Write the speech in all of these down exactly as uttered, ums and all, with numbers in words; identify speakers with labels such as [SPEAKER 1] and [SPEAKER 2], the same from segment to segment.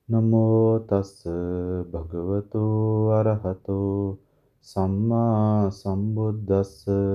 [SPEAKER 1] නමෝ තස් භගවතු අරහතෝ සම්මා සම්බුද්දස්ස.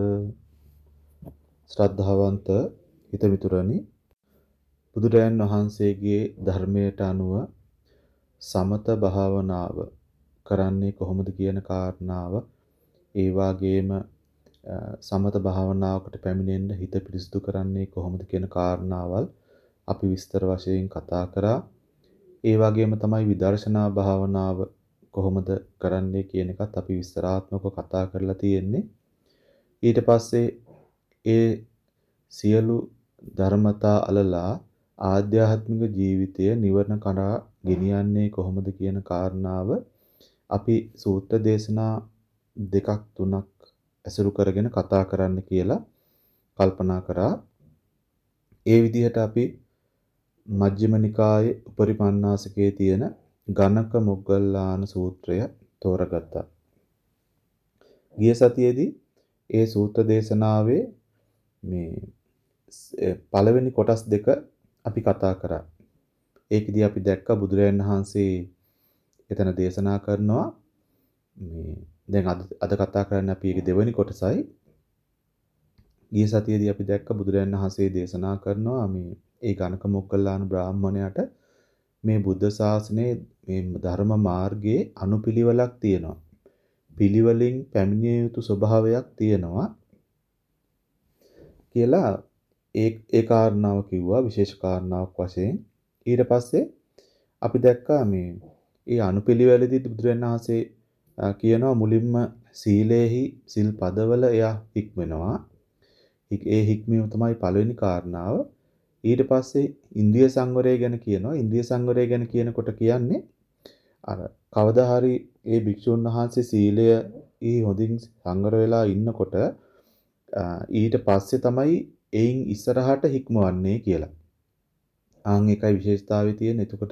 [SPEAKER 1] ශ්‍රද්ධාවන්ත හිතමිතුරනි, බුදුරයන් වහන්සේගේ ධර්මයට අනුව සමත භාවනාව කරන්නේ කොහොමද කියන කාරණාව, ඒ වගේම සමත භාවනාවකට පැමිණෙන්න හිත පිරිසිදු කරන්නේ කොහොමද කියන කාරණාවල් අපි විස්තර වශයෙන් කතා කරා. ඒ වගේම තමයි විදර්ශනා භාවනාව කොහොමද කරන්නේ කියන එකත් අපි විස්තරාත්මකව කතා කරලා තියෙන්නේ. ඊට පස්සේ ඒ සියලු ධර්මතා අලලා ආධ්‍යාත්මික ජීවිතය නිවන කරා ගෙනියන්නේ කොහොමද කියන කාරණාව අපි සූත්‍ර දේශනා දෙකක් තුනක් ඇසුරු කරගෙන කතා කරන්න කියලා කල්පනා කරා. ඒ විදිහට අපි මජ්ක්‍ධිම නිකායේ උපරිපන්නාසකයේ තියෙන ගණක මොග්ගල්ලාන සූත්‍රය තෝරගත්තා. ගිය සතියේදී ඒ සූත්‍ර දේශනාවේ මේ පළවෙනි කොටස් දෙක අපි කතා කරා. ඒකෙදී අපි දැක්ක බුදුරජාණන් වහන්සේ එතන දේශනා කරනවා මේ දැන් අද අද කතා කරන්නේ අපි ඒකේ දෙවෙනි කොටසයි. ගිය සතියේදී අපි දැක්ක බුදුරජාණන් වහන්සේ දේශනා කරනවා මේ ඒ ගණක මොග්ගල්ලාන බ්‍රාහ්මණයාට මේ බුද්ධ ශාසනයේ මේ ධර්ම මාර්ගයේ අනුපිළිවෙලක් තියෙනවා. පිළිවෙලින් පැමිණිය යුතු ස්වභාවයක් තියෙනවා කියලා ඒ ඒ කාරණාව කිව්වා විශේෂ කාරණාවක් වශයෙන්. ඊට පස්සේ අපි දැක්කා මේ ඒ අනුපිළිවෙලදී බුදුරජාණන් වහන්සේ කියනවා මුලින්ම සීලේහි සිල් පදවල එයා හික්මනවා. ඒ හික්මීම තමයි පළවෙනි කාරණාව. ඊට පස්සේ ඉන්ද්‍රිය සංවරය ගැන කියනවා. ඉන්ද්‍රිය සංවරය ගැන කියනකොට කියන්නේ අර කවදා හරි ඒ භික්ෂුන් වහන්සේ සීලය ඊ හොඳින් සංවර වෙලා ඉන්නකොට ඊට පස්සේ තමයි එයින් ඉස්සරහට හික්මවන්නේ කියලා. ආන් එකයි විශේෂතාවය තියෙන. එතකොට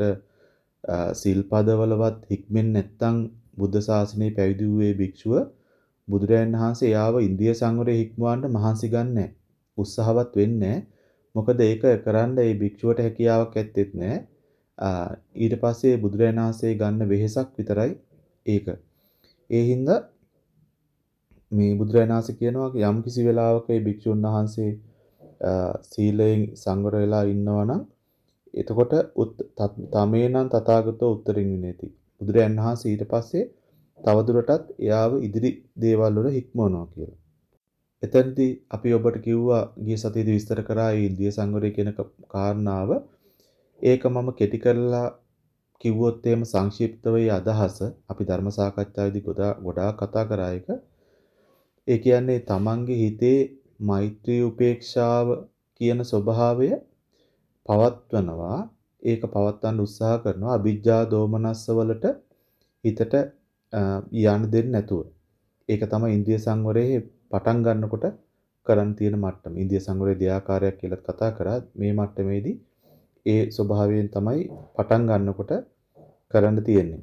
[SPEAKER 1] සිල්පදවලවත් හික්මෙන්නේ නැත්නම් බුද්ධ ශාසනයේ පැවිදි වූ භික්ෂුව බුදුරයන් වහන්සේ යාව ඉන්ද්‍රිය සංවරය හික්මවන්න මහන්සි ගන්නෑ. උත්සාහවත් වෙන්නේ නැහැ. මොකද ඒක කරන්න ඒ භික්ෂුවට හැකියාවක් ඇත්තෙත් නැහැ. ඊට පස්සේ බුදුරජාණන් වහන්සේ ගන්න වෙහෙසක් විතරයි ඒක. ඒ හින්දා මේ බුදුරජාණන් වහන්සේ කියනවා යම් කිසි වෙලාවක ඒ භික්ෂුන් වහන්සේ සීලයෙන් සංවර වෙලා ඉන්නවා නම් එතකොට තමේනම් තථාගතෝ උත්තරින් විනේති. බුදුරජාණන් වහන්සේ ඊට පස්සේ තවදුරටත් එයාව ඉදිරි දේවල් වල හික්මවනවා කියලා. එතනදී අපි ඔබට කිව්වා ගිය සතියේදී විස්තර කරා මේ ඉන්ද්‍රිය සංවරය කියන කාරණාව. ඒක මම කෙටි කරලා කිව්වොත් එහෙම සංක්ෂිප්තව ඒ අදහස අපි ධර්ම සාකච්ඡාවේදී ගොඩාක් කතා කරා එක. ඒ කියන්නේ තමන්ගේ හිතේ මෛත්‍රී උපේක්ෂාව කියන ස්වභාවය පවත්වනවා. ඒක පවත්වන්න උත්සාහ කරනවා අවිජ්ජා දෝමනස්ස වලට හිතට යන්න දෙන්නේ නැතුව. ඒක තමයි ඉන්ද්‍රිය සංවරයේ පටන් ගන්නකොට කරන් තියෙන මට්ටම. ඉන්ද්‍රිය සංවරයේ දෙආකාරයක් කියලා කතා කරා. මේ මට්ටමේදී ඒ ස්වභාවයෙන් තමයි පටන් ගන්නකොට කරන්න තියෙන්නේ.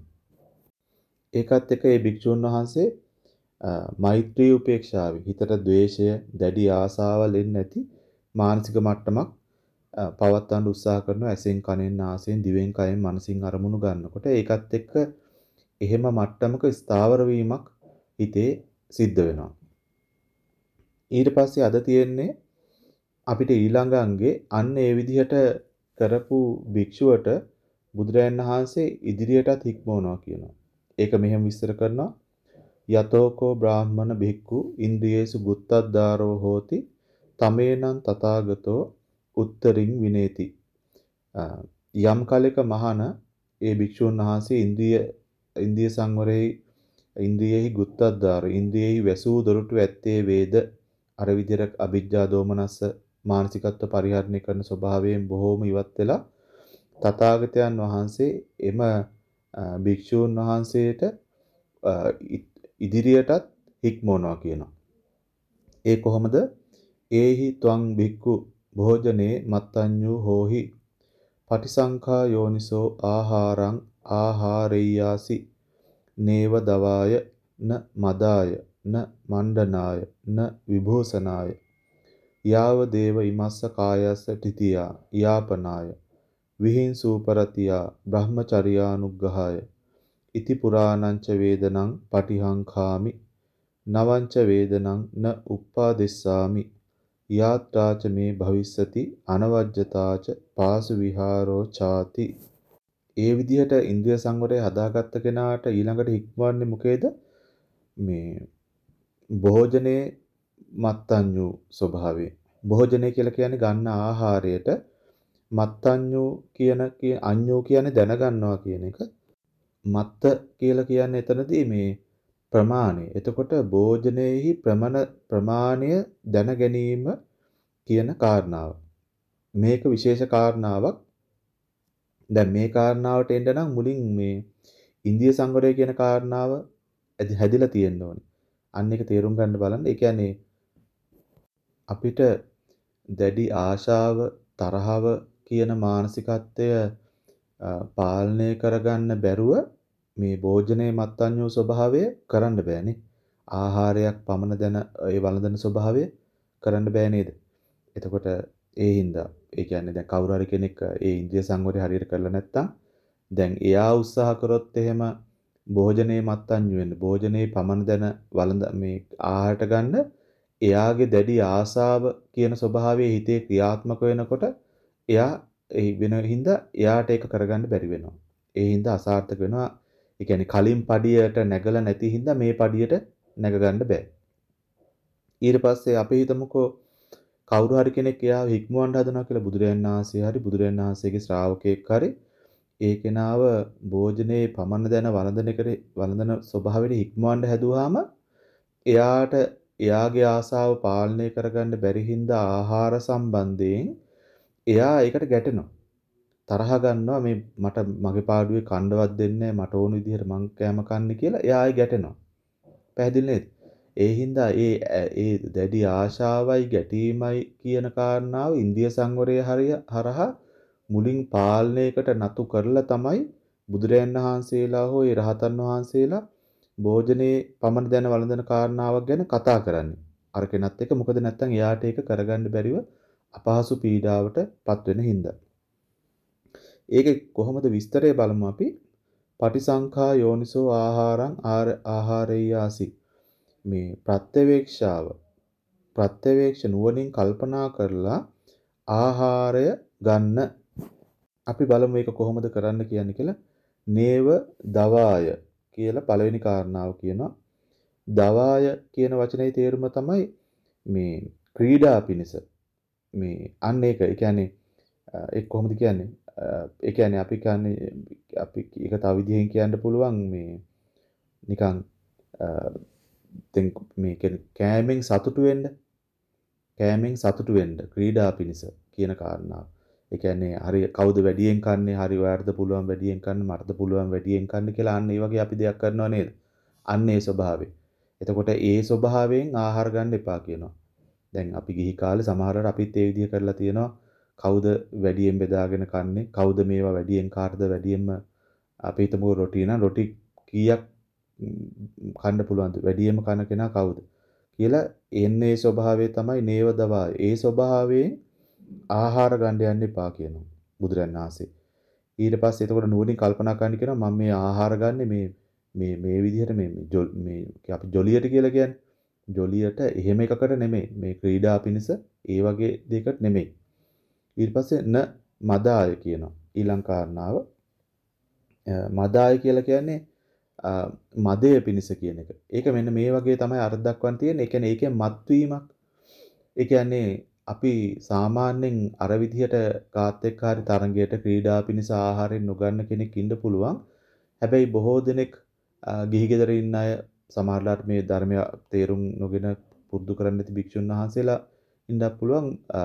[SPEAKER 1] ඒකත් එක්ක මේ භික්ෂුන් වහන්සේ මෛත්‍රී උපේක්ෂාවේ හිතට ද්වේෂය, දැඩි ආසාවල් එන්නේ නැති මානසික මට්ටමක් පවත්වන්න උත්සාහ කරනවා. ඇසෙන්, කනෙන්, නාසයෙන්, දිවෙන්, කයෙන්, මනසින් අරමුණු ගන්නකොට ඒකත් එක්ක එහෙම මට්ටමක ස්ථාවර වීමක් හිතේ සිද්ධ වෙනවා. ඊට පස්සේ අද තියෙන්නේ අපිට ඊළඟ අංගේ අන්න ඒ විදිහට කරපු භික්ෂුවට බුදුරයන් වහන්සේ ඉදිරියටත් හික්මවනවා කියනවා. ඒක මෙහෙම විස්තර කරනවා. යතෝකෝ බ්‍රාහ්මණ භික්ඛු ඉන්ද්‍රියේසු ගුත්තද්දාරෝ හෝති තමේනං තථාගතෝ උත්තරින් විනේති. යම් කලක මහාන ඒ භික්ෂුන් වහන්සේ ඉන්ද්‍රිය ඉන්ද්‍රිය සංවරයේ ඉන්ද්‍රියෙහි ගුත්තද්දාර ඉන්ද්‍රියෙහි වැසූ දොරටු ඇත්තේ වේද අර විදිහට අවිජ්ජා දෝමනස්ස මානසිකත්ව පරිහරණය කරන ස්වභාවයෙන් බොහෝම ඉවත් වෙලා තථාගතයන් වහන්සේ එම භික්ෂූන් වහන්සේට ඉදිරියටත් හික්මවනවා කියනවා. ඒ කොහොමද? ඒහි ත්වං භික්ඛු භෝජනේ මත්තඤ්ඤු හෝහි පටිසංඛා යෝනිසෝ ආහාරං ආහාරෙය්‍යාසි නේව දවාය න මදාය න මණ්ඩනාය න විභූෂනාය යාව දේව ඉමස්ස කායස්ස තිතියා යාපනාය විහිංසූපරතියා බ්‍රහ්මචර්යානුග්‍රහය ඉති පුරාණංච වේදනං පටිහංඛාමි නවංච වේදනං න උප්පාදෙස්සාමි යාත්‍රාච මේ භවිස්සති අනවජ්‍යතාච පාසු විහාරෝ ചാති. ඒ විදිහට ඉන්ද්‍රිය සංවරය හදාගත්ත කෙනාට ඊළඟට හික්මවන්නේ මොකේද? මේ භෝජනේ මත්ඤ්ඤු ස්වභාවය. භෝජනේ කියලා කියන්නේ ගන්න ආහාරයට මත්ඤ්ඤු කියන අඤ්ඤු කියන්නේ දැනගන්නවා කියන එක. මත්ත කියලා කියන්නේ එතනදී මේ ප්‍රමාණය. එතකොට භෝජනයේහි ප්‍රමණ ප්‍රමාණය දැන ගැනීම කියන කාරණාව. මේක විශේෂ කාරණාවක්. දැන් මේ කාරණාවට එන්න නම් මුලින් මේ ඉන්ද්‍රිය සංවරය කියන කාරණාව හැදිලා තියෙන්න ඕනේ. අන්න ඒක තේරුම් ගන්න බලන්න. ඒ කියන්නේ අපිට දැඩි ආශාව, තරහව කියන මානසිකත්වය පාලනය කරගන්න බැරුව මේ භෝජනයේ මත්ඤ්ඤෝ ස්වභාවය කරන්න බෑනේ. ආහාරයක් පමණ දැන ඒ වළඳන ස්වභාවය කරන්න බෑ නේද? එතකොට ඒ හින්දා ඒ කියන්නේ දැන් කවුරු හරි කෙනෙක් ඒ ඉන්ද්‍රිය සංවරය හරියට කරලා නැත්තම් දැන් එයා උත්සාහ කරොත් එහෙම භෝජනයේ මත්ඤ්ඤු වෙන්න භෝජනයේ පමණ දැන වළඳ මේ ආහාරට ගන්න එයාගේ දැඩි ආසාව කියන ස්වභාවයේ හිතේ ක්‍රියාත්මක වෙනකොට එයා ඒ වෙන හින්දා එයාට ඒක කරගන්න බැරි වෙනවා. ඒ හින්දා අසාර්ථක වෙනවා. ඒ කියන්නේ කලින් පඩියට නැගලා නැති හින්දා මේ පඩියට නැග ගන්න බෑ. ඊට පස්සේ අපි හිතමුකෝ කවුරු හරි කෙනෙක් එයාව හික්මවන්න හදනවා කියලා බුදුරජාණන් වහන්සේ හරි බුදුරජාණන් වහන්සේගේ ශ්‍රාවකෙක් හරි ඒ කෙනාව භෝජනයේ පමණ දැන වළඳන එකට වළඳන ස්වභාවයට හික්මවන්න හැදුවාම එයාට එයාගේ ආසාව පාලනය කරගන්න බැරි හින්දා ආහාර සම්බන්ධයෙන් එයා ඒකට ගැටෙනවා. තරහ ගන්නවා මේ මට මගේ පාඩුවේ කණ්ඩවත් දෙන්නේ මට ඕන විදිහට මං කෑම කන්නේ කියලා එයා ආයි ගැටෙනවා. පැහැදිලි නේද? ඒ හින්දා ඒ ඒ දැඩි ආශාවයි ගැටීමයි කියන කාරණාව ඉන්ද්‍රිය සංවරය හරිය හරහා මුලින් පාලනයකට නතු කරලා තමයි බුදුරයන් වහන්සේලා හෝ ඒ රහතන් වහන්සේලා භෝජනේ පමණ දැන වළඳන කාරණාවක් ගැන කතා කරන්නේ. අර කෙනත් එක මොකද නැත්තම් එයාට ඒක කරගන්න බැරිව අපහසු පීඩාවට පත් වෙන හින්දා. ඒකේ කොහොමද විස්තරය බලමු අපි. පටිසංඛා යෝනිසෝ ආහාරං ආහාරේයාසි. මේ ප්‍රත්‍යවේක්ෂාව ප්‍රත්‍යවේක්ෂ නුවණින් කල්පනා කරලා ආහාරය ගන්න අපි බලමු මේක කොහොමද කරන්න කියන්නේ කියලා. නේව දවාය කියලා පළවෙනි කාරණාව කියනවා. දවාය කියන වචනේ තේරුම තමයි මේ ක්‍රීඩා පිණිස. මේ අන්න ඒක. ඒ කියන්නේ ඒක කොහොමද කියන්නේ? ඒ කියන්නේ අපි කියන්නේ අපි ඒක තව විදිහෙන් කියන්න පුළුවන් මේ නිකන් දැන් මේ කියන්නේ කෑමෙන් සතුටු වෙන්න කෑමෙන් සතුටු වෙන්න ක්‍රීඩා පිණිස කියන කාරණාව. ඒ කියන්නේ හරි කවුද වැඩියෙන් කන්නේ හරි ඔයාලට පුළුවන් වැඩියෙන් කන්න මටද පුළුවන් වැඩියෙන් කන්න කියලා අන්න ඒ වගේ අපි දෙයක් කරනවා නේද? අන්න ඒ ස්වභාවය. එතකොට ඒ ස්වභාවයෙන් ආහාර ගන්න එපා කියනවා. දැන් අපි ගිහි කාලේ සමහරවිට අපිත් ඒ විදිහ කරලා තියෙනවා. කවුද වැඩියෙන් බෙදාගෙන කන්නේ? කවුද මේවා වැඩියෙන් කාටද වැඩියෙන්ම අපි හිතමු රොටි නම් රොටි කීයක් කන්න පුළුවන්ද? වැඩියෙන්ම කන කෙනා කවුද? කියලා එන්නේ ස්වභාවය තමයි නේව දවා. ඒ ස්වභාවයෙන් ආහාර ගන්න යන්න එපා කියනවා බුදුරජාණන් වහන්සේ. ඊට පස්සේ එතකොට නුවණින් කල්පනා කරන්න කියනවා මම මේ ආහාර ගන්න මේ මේ මේ විදිහට මේ මේ අපි ජොලියට කියලා කියන්නේ. ජොලියට එහෙම එකකට නෙමෙයි. මේ ක්‍රීඩා පිණිස ඒ වගේ දෙයකට නෙමෙයි. ඊට පස්සේ න මදාය කියනවා. ඊළඟ කාරණාව මදාය කියලා කියන්නේ මදය පිණිස කියන එක. ඒක මෙන්න මේ වගේ තමයි අර්ථ දක්වන්න තියෙන්නේ. ඒ කියන්නේ ඒකේ මත්වීමක්. ඒ කියන්නේ අපි සාමාන්‍යයෙන් අර විදිහට කාත් එක්ක හරි තරඟයට ක්‍රීඩා පිණිස ආහාරයෙන් නොගන්න කෙනෙක් ඉන්න පුළුවන්. හැබැයි බොහෝ දෙනෙක් ගිහි ගෙදර ඉන්න අය සමහරලාට මේ ධර්මය තේරුම් නොගෙන පුරුදු කරන්නේ නැති භික්ෂුන් වහන්සේලා ඉන්නත් පුළුවන්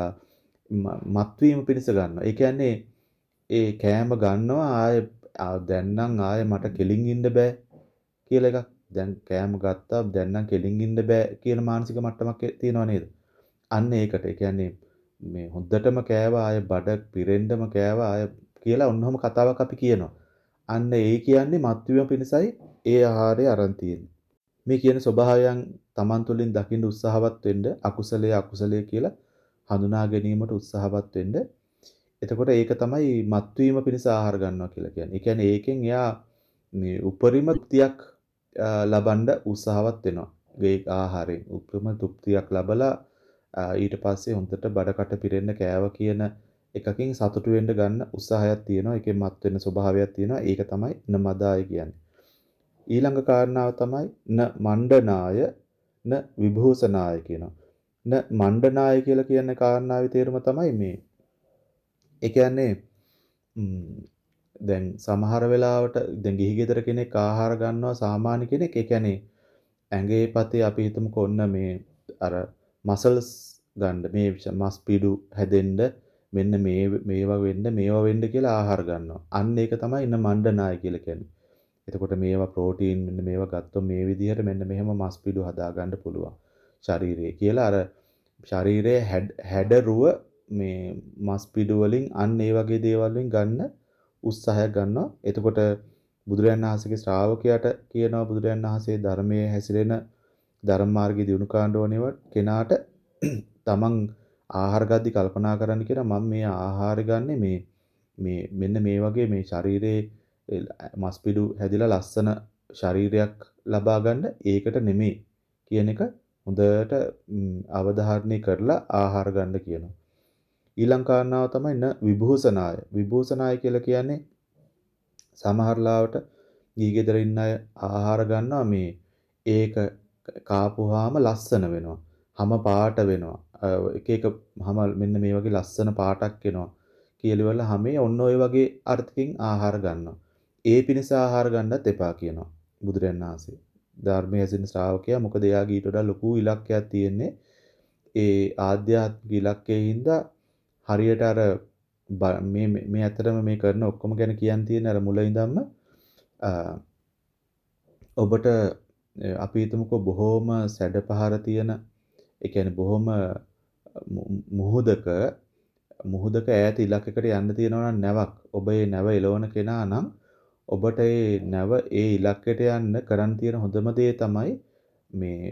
[SPEAKER 1] මත්වීම පිණිස ගන්නවා. ඒ කියන්නේ ඒ කෑම ගන්නවා ආය දැන් නම් ආය මට කෙලින් ඉන්න බෑ කියලා එකක්. දැන් කෑම ගත්තා දැන් නම් කෙලින් ඉන්න බෑ කියන මානසික මට්ටමක් තියෙනව නේද? අන්න ඒකට. ඒ කියන්නේ මේ හොද්දටම කෑවා ආය බඩ පිරෙන්නම කෑවා ආය කියලා ඔන්නෝම කතාවක් අපි කියනවා. අන්න ඒ කියන්නේ මත්වීම පිණිසයි ඒ ආහාරය අරන් තියෙන්නේ. මේ කියන ස්වභාවයන් Taman තුලින් දකින්න උත්සාහවත් වෙන්න අකුසලයේ අකුසලයේ කියලා හඳුනා ගැනීමට උත්සාහවත් වෙන්න. එතකොට ඒක තමයි මත්වීම පිණිස ආහාර ගන්නවා කියලා කියන්නේ. ඒ කියන්නේ ඒකෙන් එයා මේ උපරිම තෘප්තියක් ලබන්න උත්සාහවත් වෙනවා. ඒ ආහාරයෙන් උපරිම තෘප්තියක් ලබලා ඊට පස්සේ හොඳට බඩකට පිරෙන්න කෑව කියන එකකින් සතුටු වෙන්න ගන්න උත්සාහයක් තියෙනවා. ඒකෙන් මත් වෙන ස්වභාවයක් තියෙනවා. ඒක තමයි නමදාය කියන්නේ. ඊළඟ කාරණාව තමයි න මණ්ඩනාය න විභූෂනාය කියනවා. න මණ්ඩනාය කියලා කියන කාරණාවේ තේරුම තමයි මේ. ඒ කියන්නේ දැන් සමහර වෙලාවට දැන් ගිහි ගෙදර කෙනෙක් ආහාර ගන්නවා සාමාන්‍ය කෙනෙක්. ඒ කියන්නේ ඇඟේ පතේ අපි හිතමුකෝ ඔන්න මේ අර මසල්ස් ගන්න මේ මස් පිඩු හැදෙන්න මෙන්න මේ මේවා වෙන්න මේවා වෙන්න කියලා ආහාර ගන්නවා. අන්න ඒක තමයි ඉන්න මණ්ඩනාය කියලා කියන්නේ. එතකොට මේවා ප්‍රෝටීන් මෙන්න මේවා ගත්තොත් මේ විදිහට මෙන්න මෙහෙම මස් පිඩු හදා ගන්න පුළුවන් ශරීරයේ කියලා අර ශරීරයේ හැඩරුව මේ මස් පිඩු වලින් අන්න ඒ වගේ දේවල් වලින් ගන්න උත්සාහයක් ගන්නවා. එතකොට බුදුරජාණන් වහන්සේගේ ශ්‍රාවකයාට කියනවා බුදුරජාණන් වහන්සේ ධර්මයේ හැසිරෙන ධර්ම මාර්ගයේ දිනු කාණ්ඩෝනේව කෙනාට තමන් ආහාර ගද්දි කල්පනා කරන්න කියලා මම මේ ආහාර ගන්නෙ මේ මේ මෙන්න මේ වගේ මේ ශරීරයේ මස් පිඩු හැදිලා ලස්සන ශරීරයක් ලබා ගන්න ඒකට නෙමෙයි කියන එක හොඳට අවධාරණය කරලා ආහාර ගන්න කියනවා. ඊළඟ කාරණාව තමයි න විභූෂනාය. විභූෂනාය කියලා කියන්නේ සමහර ලාවට ගිහිගෙදර ඉන්න අය ආහාර ගන්නවා මේ ඒක කාපුවාම ලස්සන වෙනවා. හැම පාට වෙනවා. එක එක හැම මෙන්න මේ වගේ ලස්සන පාටක් එනවා. කියලිවල හැමේ ඔන්න ඔය වගේ අර්ථකින් ආහාර ගන්නවා. ඒ පිණිස ආහාර ගන්නත් එපා කියනවා බුදුරජාණන් වහන්සේ. ධර්මයේ ඇසින ශ්‍රාවකයා මොකද එයාගේ ඊට වඩා ලොකු ඉලක්කයක් තියෙන්නේ. ඒ ආධ්‍යාත්මික ඉලක්කයේ හින්දා හරියට අර මේ මේ ඇත්තටම මේ කරන ඔක්කොම ගැන කියන්න තියෙන අර මුල ඉඳන්ම ඔබට අපි හිතමුකෝ බොහොම සැඩපහර තියෙන ඒ කියන්නේ බොහොම මුහුදක මුහුදක ඈත ඉලක්කයකට යන්න තියෙනවා නම් නැවක් ඔබ ඒ නැව එලවන කෙනා නම් ඔබට ඒ නැව ඒ ඉලක්කයට යන්න කරන් තියෙන හොඳම දේ තමයි මේ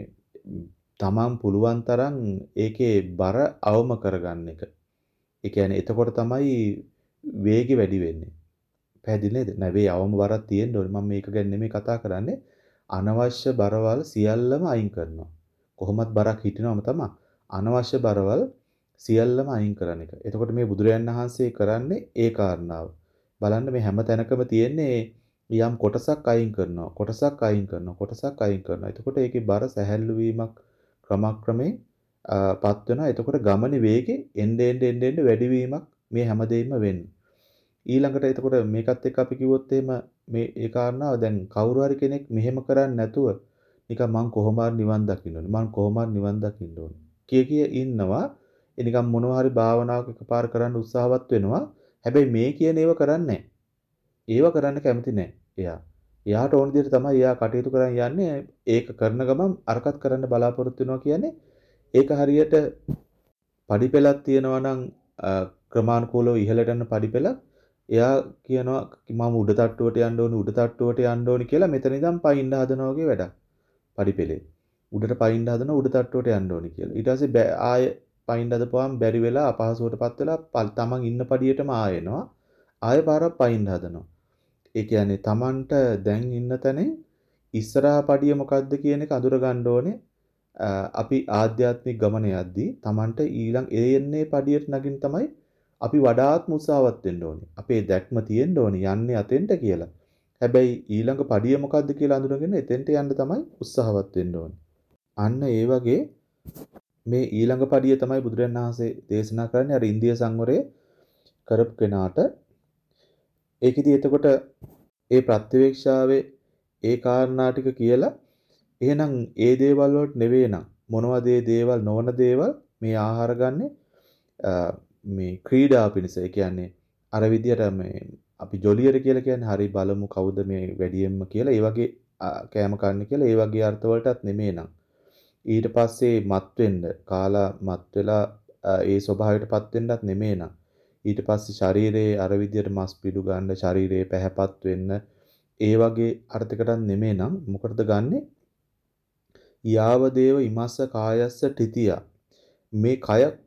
[SPEAKER 1] තමන් පුළුවන් තරම් ඒකේ බර අවම කරගන්න එක. ඒ කියන්නේ එතකොට තමයි වේගය වැඩි වෙන්නේ. පැහැදිලි නේද? නැවේ අවම බරක් තියෙන්න ඕනේ. මම මේක ගැන නෙමෙයි කතා කරන්නේ. අනවශ්‍ය බරවල් සියල්ලම අයින් කරනවා. කොහොමත් බරක් හිටිනවම තමයි. අනවශ්‍ය බරවල් සියල්ලම අයින් කරන එක. එතකොට මේ බුදුරජාණන් වහන්සේ කරන්නේ ඒ කාරණාව. බලන්න මේ හැම තැනකම තියෙන්නේ යම් කොටසක් අයින් කරනවා. කොටසක් අයින් කරනවා. කොටසක් අයින් කරනවා. එතකොට ඒකේ බර සැහැල්ලු වීමක් ක්‍රමක්‍රමයෙන් පත් වෙනවා. එතකොට ගමනේ වේගෙ එන්න එන්න එන්න එන්න වැඩි වීමක් මේ හැමදේම වෙන්නේ. ඊළඟට එතකොට මේකත් එක්ක අපි කිව්වොත් එහෙම මේ ඒ කාරණාව දැන් කවුරු හරි කෙනෙක් මෙහෙම කරන්නේ නැතුව නිකන් මං කොහොම හරි නිවන් දකින්න ඕනේ. මං කොහොම හරි නිවන් දකින්න ඕනේ. කිය කිය ඉන්නවා. ඒ නිකන් මොනවා හරි භාවනාවක් එකපාර කරන්න උත්සාහවත් වෙනවා. හැබැයි මේ කියන ඒවා කරන්නේ නැහැ. ඒව කරන්න කැමති නැහැ. එයා. එයාට ඕන විදිහට තමයි එයා කටයුතු කරන් යන්නේ. ඒක කරන ගමන් අරකට කරන්න බලාපොරොත්තු වෙනවා කියන්නේ ඒක හරියට පඩිපෙළක් තියෙනවා නම් ක්‍රමානුකූලව ඉහළට යන පඩිපෙළක් එයා කියනවා මම උඩ තට්ටුවට යන්න ඕනි උඩ තට්ටුවට යන්න ඕනි කියලා මෙතන ඉඳන් පයින්න හදනවා වගේ වැඩක්. පඩිපෙළේ. උඩට පයින්න හදනවා උඩ තට්ටුවට යන්න ඕනි කියලා. ඊට පස්සේ ආයෙ පයින්න හදපුවාම බැරි වෙලා අපහසුවටපත් වෙලා තමන් ඉන්න පඩියටම ආයෙනවා. ආයෙ පාරක් පයින්න හදනවා. ඒ කියන්නේ තමන්ට දැන් ඉන්න තැනේ ඉස්සරහා පඩිය මොකද්ද කියන එක අඳුර ගන්න ඕනේ. අපි ආධ්‍යාත්මික ගමන යද්දී තමන්ට ඊළඟ එන්නේ පඩියට නගින් තමයි අපි වඩාත් උත්සාහවත් වෙන්න ඕනේ. අපේ දැක්ම තියෙන්න ඕනේ යන්නේ අතෙන්ට කියලා. හැබැයි ඊළඟ පඩිය මොකද්ද කියලා අඳුරගෙන එතෙන්ට යන්න තමයි උත්සාහවත් වෙන්න ඕනේ. අන්න ඒ වගේ මේ ඊළඟ පඩිය තමයි බුදුරජාණන් වහන්සේ දේශනා කරන්නේ අර ඉන්දිය සංවරය කරපු කෙනාට. ඒකෙදි එතකොට ඒ ප්‍රත්‍යවේක්ෂාවේ ඒ කාරණා ටික කියලා එහෙනම් ඒ දේවල් වලට නෙවෙයි නම් මොනවද ඒ දේවල් නොවන දේවල් මේ ආහාර ගන්නෙ මේ ක්‍රීඩා පිණිස. ඒ කියන්නේ අර විදියට මේ අපි ජොලියර කියලා කියන්නේ හරි බලමු කවුද මේ වැඩියෙන්ම කියලා ඒ වගේ කෑම කන්නේ කියලා ඒ වගේ අර්ථ වලටත් නෙමෙයි නම් ඊට පස්සේ මත් වෙන්න කාලා මත් වෙලා ඒ ස්වභාවයටපත් වෙන්නත් නෙමෙයි නම් ඊට පස්සේ ශරීරයේ අර විදියට මස් පිඩු ගන්න ශරීරයේ පැහැපත් වෙන්න ඒ වගේ අර්ථයකටත් නෙමෙයි නම් මොකටද ගන්නෙ? යාව දේව ඉමස්ස කායස්ස තිතිය මේ කය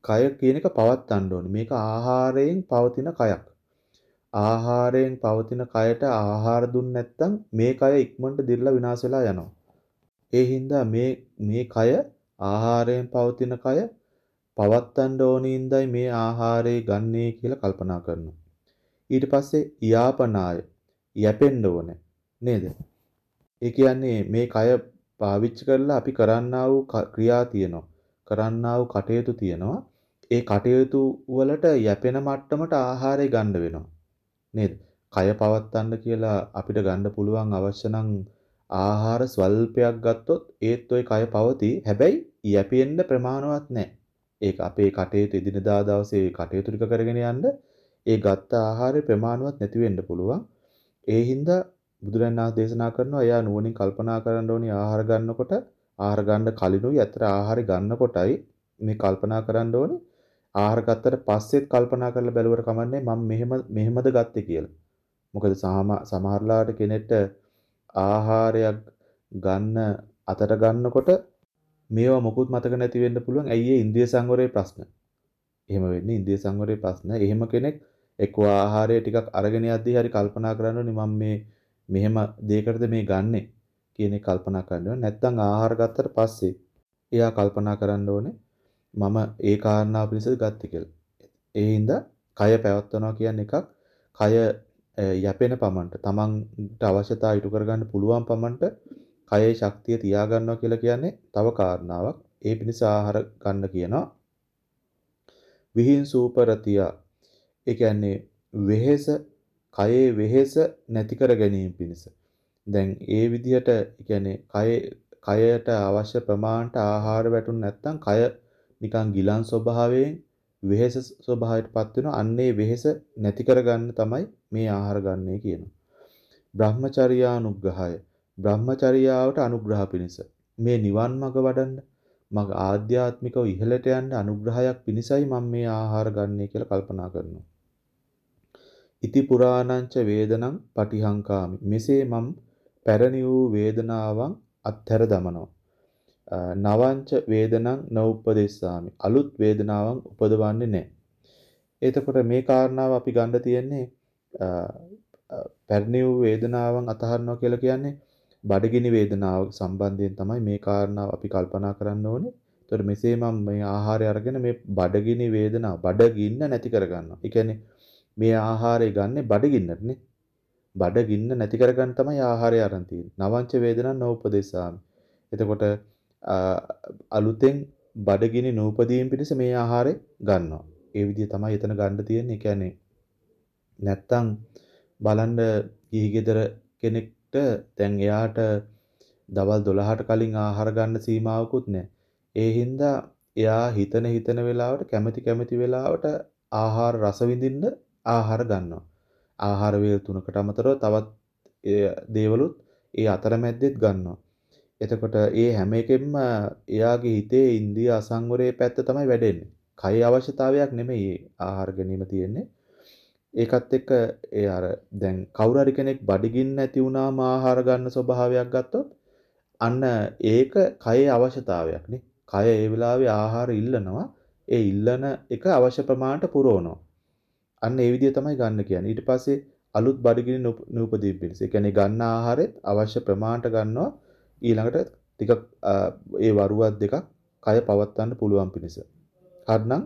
[SPEAKER 1] කය කියන එක පවත්වන්න ඕනේ. මේක ආහාරයෙන් පවතින කයක්. ආහාරයෙන් පවතින කයට ආහාර දුන්න නැත්නම් මේ කය ඉක්මනට දිරලා විනාශ වෙලා යනවා. ඒ හින්දා මේ මේ කය ආහාරයෙන් පවතින කය පවත්තන්න ඕනින්දයි මේ ආහාරය ගන්නේ කියලා කල්පනා කරනවා. ඊට පස්සේ යාපනාය යැපෙන්න ඕනේ නේද? ඒ කියන්නේ මේ කය පාවිච්චි කරලා අපි කරන්නා වූ ක්‍රියා තියෙනවා. කරන්නා වූ කටයුතු තියෙනවා. ඒ කටයුතු වලට යැපෙන මට්ටමට ආහාරය ගන්න වෙනවා. නේද? කය පවත්තන්න කියලා අපිට ගන්න පුළුවන් අවශ්‍ය නම් ආහාර ස්වල්පයක් ගත්තොත් ඒත් ওই කය පවතී. හැබැයි යැපෙන්න ප්‍රමාණවත් නැහැ. ඒක අපේ කටයුතු එදිනදා දවසේ කටයුතු ටික කරගෙන යන්න ඒ ගත්ත ආහාරය ප්‍රමාණවත් නැති වෙන්න පුළුවන්. ඒ හින්දා බුදුරණන් වහන්සේ දේශනා කරනවා එයා නුවණින් කල්පනා කරන්න ඕනි ආහාර ගන්නකොට ආහාර ගන්න කලිනුයි අතර ආහාරය ගන්නකොටයි මේ කල්පනා කරන්න ඕනේ. ආහාර ගත්තට පස්සෙත් කල්පනා කරලා බැලුවට කමන්නේ මම මෙහෙම මෙහෙමද ගත්තේ කියලා. මොකද සමහරලාට කෙනෙක්ට ආහාරයක් ගන්න අතට ගන්නකොට මේවා මොකුත් මතක නැති වෙන්න පුළුවන්. ඇයි ඒ ඉන්ද්‍රිය සංවරයේ ප්‍රශ්න. එහෙම වෙන්නේ ඉන්ද්‍රිය සංවරයේ ප්‍රශ්න. එහෙම කෙනෙක් එක්ක ආහාරය ටිකක් අරගෙන යද්දී හරි කල්පනා කරන්න ඕනේ මම මේ මෙහෙම දෙයකටද මේ ගන්නෙ කියන එක කල්පනා කරන්න ඕනේ. නැත්නම් ආහාර ගත්තට පස්සේ එයා කල්පනා කරන්න ඕනේ මම ඒ කාරණාව පිණිසද ගත්තේ කියලා. ඒ හින්දා කය පැවැත්වනවා කියන එකක් කය යැපෙන පමණට තමන්ට අවශ්‍යතාව ඉටු කරගන්න පුළුවන් පමණට කයේ ශක්තිය තියා ගන්නවා කියලා කියන්නේ තව කාරණාවක්. ඒ පිණිස ආහාර ගන්න කියනවා. විහිංසූපරතිය. ඒ කියන්නේ වෙහෙස කයේ වෙහෙස නැති කර ගැනීම පිණිස. දැන් ඒ විදිහට කියන්නේ කයේ කයට අවශ්‍ය ප්‍රමාණයට ආහාර වැටුනේ නැත්නම් කය නිකන් ගිලන් ස්වභාවයෙන් වෙහෙස ස්වභාවයටපත් වෙනවා. අන්නේ වෙහෙස නැති කරගන්න තමයි මේ ආහාර ගන්නේ කියනවා. බ්‍රහ්මචර්යානුග්‍රහය. බ්‍රහ්මචර්යාවට අනුග්‍රහ පිණිස. මේ නිවන් මඟ වඩන්න මග ආධ්‍යාත්මිකව ඉහළට යන්න අනුග්‍රහයක් පිණිසයි මම මේ ආහාර ගන්නේ කියලා කල්පනා කරනවා. ඉති පුරාණංච වේදනං පටිහංකාමි. මෙසේ මම පැරණි වූ වේදනාවන් අත්හැර දමනවා. නවංච වේදනං නඋපදෙස්සාමි. අලුත් වේදනාවන් උපදවන්නේ නැහැ. එතකොට මේ කාරණාව අපි ගන්න තියෙන්නේ පැරණි වූ වේදනාවන් අතහරිනවා කියලා කියන්නේ බඩගිනි වේදනාව සම්බන්ධයෙන් තමයි මේ කාරණාව අපි කල්පනා කරන්න ඕනේ. එතකොට මෙසේ මම මේ ආහාරය අරගෙන මේ බඩගිනි වේදනාව බඩගින්න නැති කරගන්නවා. ඒ කියන්නේ මේ ආහාරය ගන්නෙ බඩගින්නටනේ. බඩගින්න නැති කරගන්න තමයි ආහාරය අරන් තියෙන්නේ. නවංච වේදනං නෝපදේශාමි. එතකොට අලුතෙන් බඩගිනි නූපදීන් පිණිස මේ ආහාරය ගන්නවා. ඒ විදිහ තමයි එතන ගන්න තියෙන්නේ. ඒ කියන්නේ නැත්තම් බලන්න ගිහි ගෙදර කෙනෙක්ට දැන් එයාට දවල් දොළහට කලින් ආහාර ගන්න සීමාවකුත් නැහැ. ඒ හින්දා එයා හිතන හිතන වෙලාවට කැමැති කැමැති වෙලාවට ආහාර රස විඳින්න ආහාර ගන්නවා. ආහාර වේල් තුනකට අමතරව තවත් දේවලුත් ඒ අතරමැද්දෙත් ගන්නවා. එතකොට ඒ හැම එකෙම එයාගේ හිතේ ඉන්ද්‍රිය අසංවරයේ පැත්ත තමයි වැඩෙන්නේ. කය අවශ්‍යතාවයක් නෙමෙයි ආහාර ගැනීම තියෙන්නේ. ඒකත් එක්ක ඒ අර දැන් කවුරු හරි කෙනෙක් බඩගින්න නැති වුණාම ආහාර ගන්න ස්වභාවයක් ගත්තොත් අන්න ඒක කයේ අවශ්‍යතාවයක් නේ. කය ඒ වෙලාවේ ආහාර ඉල්ලනවා. ඒ ඉල්ලන එක අවශ්‍ය ප්‍රමාණයට පුරවනවා. අන්න ඒ විදිහ තමයි ගන්න කියන්නේ. ඊට පස්සේ අලුත් බඩගිනි නූපදීන් පිණිස. ඒ කියන්නේ ගන්න ආහාරෙත් අවශ්‍ය ප්‍රමාණයට ගන්නවා. ඊළඟට ටිකක් ඒ වරුවක් දෙකක් කය පවත්වන්න පුළුවන් පිණිස. හරිනම්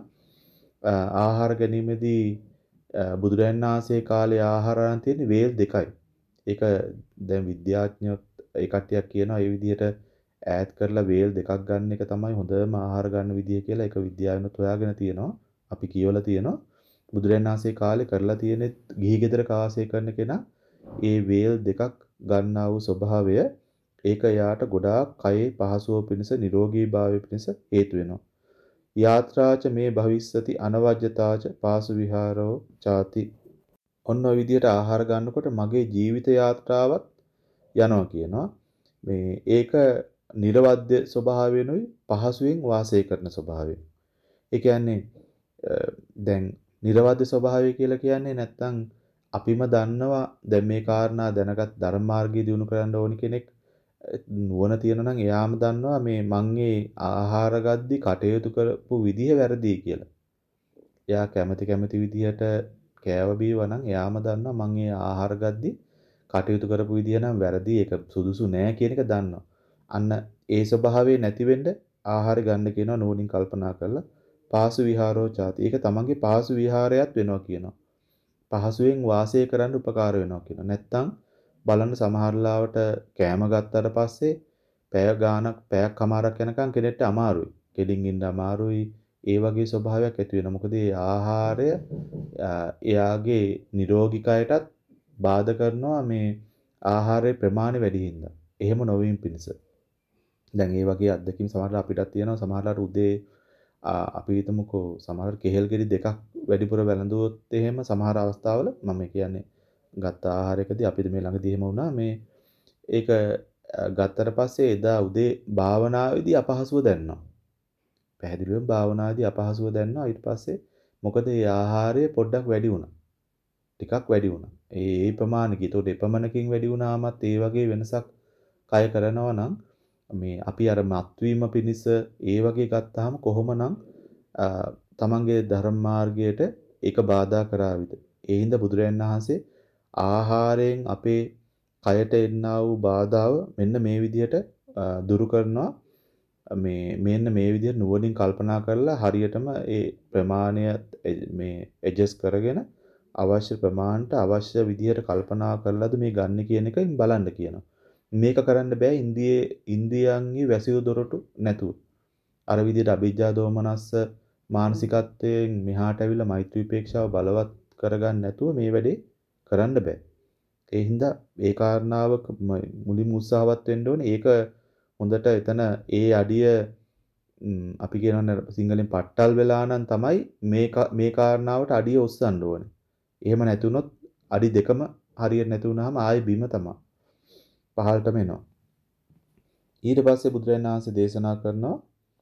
[SPEAKER 1] ආහාර ගැනීමේදී බුදුරජාණන් වහන්සේ කාලේ ආහාර අරන් තියෙන්නේ වේල් දෙකයි. ඒක දැන් විද්‍යාඥයෝ ඒ කට්ටියක් කියනවා මේ විදිහට ඈඩ් කරලා වේල් දෙකක් ගන්න එක තමයි හොඳම ආහාර ගන්න විදිය කියලා. ඒක විද්‍යාවෙනුත් හොයාගෙන තියෙනවා. අපි කියවලා තියෙනවා. බුදුරජාණන් වහන්සේ කාලේ කරලා තියෙන්නේ ගිහි ගෙදර කාසය කරන කෙනා ඒ වේල් දෙකක් ගන්නා වූ ස්වභාවය ඒක යාට ගොඩාක් කයේ පහසුව පිණිස නිරෝගීභාවය පිණිස හේතු වෙනවා. යාත්‍රාච මේ භවිස්සති අනවජ්‍යතාච පාසු විහාරෝ ചാති. ඔන්න ඔය විදිහට ආහාර ගන්නකොට මගේ ජීවිත යාත්‍රාවත් යනවා කියනවා. මේ ඒක නිර්වද්‍ය ස්වභාවයෙන්ුයි පහසුවෙන් වාසය කරන ස්වභාවයෙන්. ඒ කියන්නේ දැන් නිර්වද්‍ය ස්වභාවය කියලා කියන්නේ නැත්තම් අපිම දන්නවා දැන් මේ කාරණා දැනගත් ධර්ම මාර්ගය දිනු කරන්න ඕනි කෙනෙක් නුවණ තියෙනවා නම් එයාම දන්නවා මේ මං ඒ ආහාර ගද්දි කටයුතු කරපු විදිහ වැරදි කියලා. එයා කැමති කැමති විදිහට කෑව බීව නම් එයාම දන්නවා මං ඒ ආහාර ගද්දි කටයුතු කරපු විදිය නම් වැරදි ඒක සුදුසු නෑ කියන එක දන්නවා. අන්න ඒ ස්වභාවය නැති වෙන්න ආහාර ගන්න කියනවා නෝනින් කල්පනා කරලා පාසු විහාරෝ ചാති. ඒක තමන්ගේ පාසු විහාරයක් වෙනවා කියනවා. පහසුවෙන් වාසය කරන්න උපකාර වෙනවා කියනවා. නැත්තම් බලන්න සමහර ලාවට කෑම ගත්තට පස්සේ පැය ගාණක් පැයක් කමාරක් යනකම් කෙනෙක්ට අමාරුයි. කෙලින් ඉන්න අමාරුයි. ඒ වගේ ස්වභාවයක් ඇති වෙනවා. මොකද ඒ ආහාරය එයාගේ නිරෝගී කයටත් බාධා කරනවා මේ ආහාරයේ ප්‍රමාණය වැඩි හින්දා. එහෙම නොවීම පිණිස. දැන් ඒ වගේ අත්දැකීම් සමහරවල් අපිටත් තියෙනවා. සමහරවල් උදේ අපි හිතමුකෝ සමහර කෙහෙල් ගෙඩි දෙකක් වැඩිපුර වැළඳුවොත් එහෙම සමහර අවස්ථාවල මම කියන්නේ ගත්ත ආහාරයකදී අපිට මේ ළඟදී එහෙම වුණා මේ ඒක ගත්තට පස්සේ එදා උදේ භාවනාවේදී අපහසුව දැනෙනවා. පැහැදිලිවම භාවනාවේදී අපහසුව දැනෙනවා. ඊට පස්සේ මොකද මේ ආහාරය පොඩ්ඩක් වැඩි වුණා. ටිකක් වැඩි වුණා. ඒ ඒ ප්‍රමාණික. ඒතකොට එපමණකින් වැඩි වුණාමත් ඒ වගේ වෙනසක් කය කරනවා නම් මේ අපි අර මත්වීම පිණිස ඒ වගේ ගත්තාම කොහොමනම් තමන්ගේ ධර්ම මාර්ගයට ඒක බාධා කරාවිද? ඒ හින්දා බුදුරජාණන් වහන්සේ ආහාරයෙන් අපේ කයට එන්නා වූ බාධාව මෙන්න මේ විදිහට දුරු කරනවා. මේ මෙන්න මේ විදිහට නුවණින් කල්පනා කරලා හරියටම ඒ ප්‍රමාණය මේ ඇඩ්ජස්ට් කරගෙන අවශ්‍ය ප්‍රමාණයට අවශ්‍ය විදිහට කල්පනා කරලාද මේ ගන්න කියන එකෙන් බලන්න කියනවා. මේක කරන්න බෑ ඉන්දියේ ඉන්දියන්ගේ වැසියු දොරටු නැතුව. අර විදිහට අභිජ්ජා දෝමනස්ස මානසිකත්වයෙන් මෙහාට ඇවිල්ලා මෛත්‍රී උපේක්ෂාව බලවත් කරගන්න නැතුව මේ වැඩේ කරන්න බෑ. ඒ හින්දා ඒ කාරණාව මුලින්ම උත්සාහවත් වෙන්න ඕනේ. ඒක හොඳට එතන ඒ අඩිය අපි කියනවනේ සිංහලෙන් පට්ටල් වෙලා නම් තමයි මේ මේ කාරණාවට අඩිය ඔස්සන්න ඕනේ. එහෙම නැතුනොත් අඩි දෙකම හරියට නැති වුනහම ආයේ බිම තමයි. පහළටම එනවා. ඊට පස්සේ බුදුරජාණන් වහන්සේ දේශනා කරනවා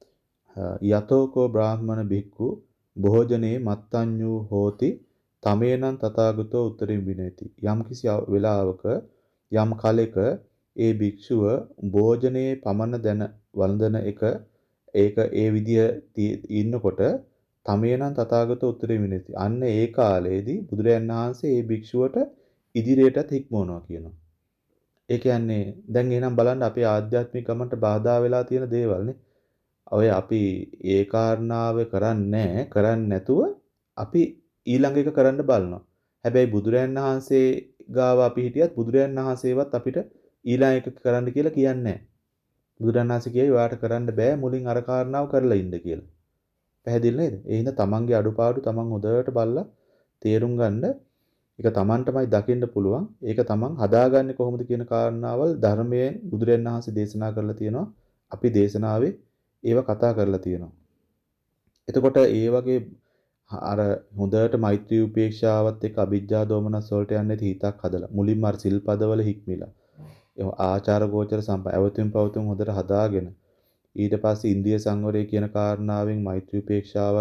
[SPEAKER 1] යතෝකෝ බ්‍රාහ්මණ භික්ඛු භෝජනේ මත්තඤ්ඤු හෝති තමේනං තථාගතෝ උත්තරින් විනේති. යම් කිසි වෙලාවක යම් කලෙක ඒ භික්ෂුව භෝජනේ පමණ දැන වළඳන එක ඒක ඒ විදිය ඉන්නකොට තමේනං තථාගතෝ උත්තරින් විනේති. අන්න ඒ කාලේදී බුදුරජාණන් වහන්සේ ඒ භික්ෂුවට ඉදිරියටත් හික්මවනවා කියනවා. ඒ කියන්නේ දැන් එහෙනම් බලන්න අපේ ආධ්‍යාත්මික ගමන්ට බාධා වෙලා තියෙන දේවල්නේ. ඔය අපි ඒ කාරණාව කරන්නේ කරන්නේ නැතුව අපි ඊළඟ එක කරන්න බලනවා. හැබැයි බුදුරයන් වහන්සේ ගාව අපි හිටියත් බුදුරයන් වහන්සේවත් අපිට ඊළඟ එක කරන්න කියලා කියන්නේ නැහැ. බුදුරයන් වහන්සේ කියයි ඔයාට කරන්න බෑ මුලින් අර කාරණාව කරලා ඉන්න කියලා. පැහැදිලි නේද? ඒ හින්දා තමන්ගේ අඩුපාඩු තමන් හොඳට බලලා තේරුම් ගන්න ඒක තමන්ටමයි දකින්න පුළුවන්. ඒක තමන් හදාගන්නේ කොහොමද කියන කාරණාවල් ධර්මයෙන් බුදුරයන් වහන්සේ දේශනා කරලා තියෙනවා. අපි දේශනාවේ ඒව කතා කරලා තියෙනවා. එතකොට ඒ වගේ අර හොඳට මෛත්‍රී උපේක්ෂාවත් එක්ක අභිජ්ජා දෝමනස් වලට යන්නේ හිතක් හදලා මුලින්ම අර සිල්පදවල හික්මිලා. ඒ ආචාර ගෝචර සම්ප අවතුම් පවතුම් හොඳට හදාගෙන ඊට පස්සේ ඉන්ද්‍රිය සංවරය කියන කාරණාවෙන් මෛත්‍රී උපේක්ෂාව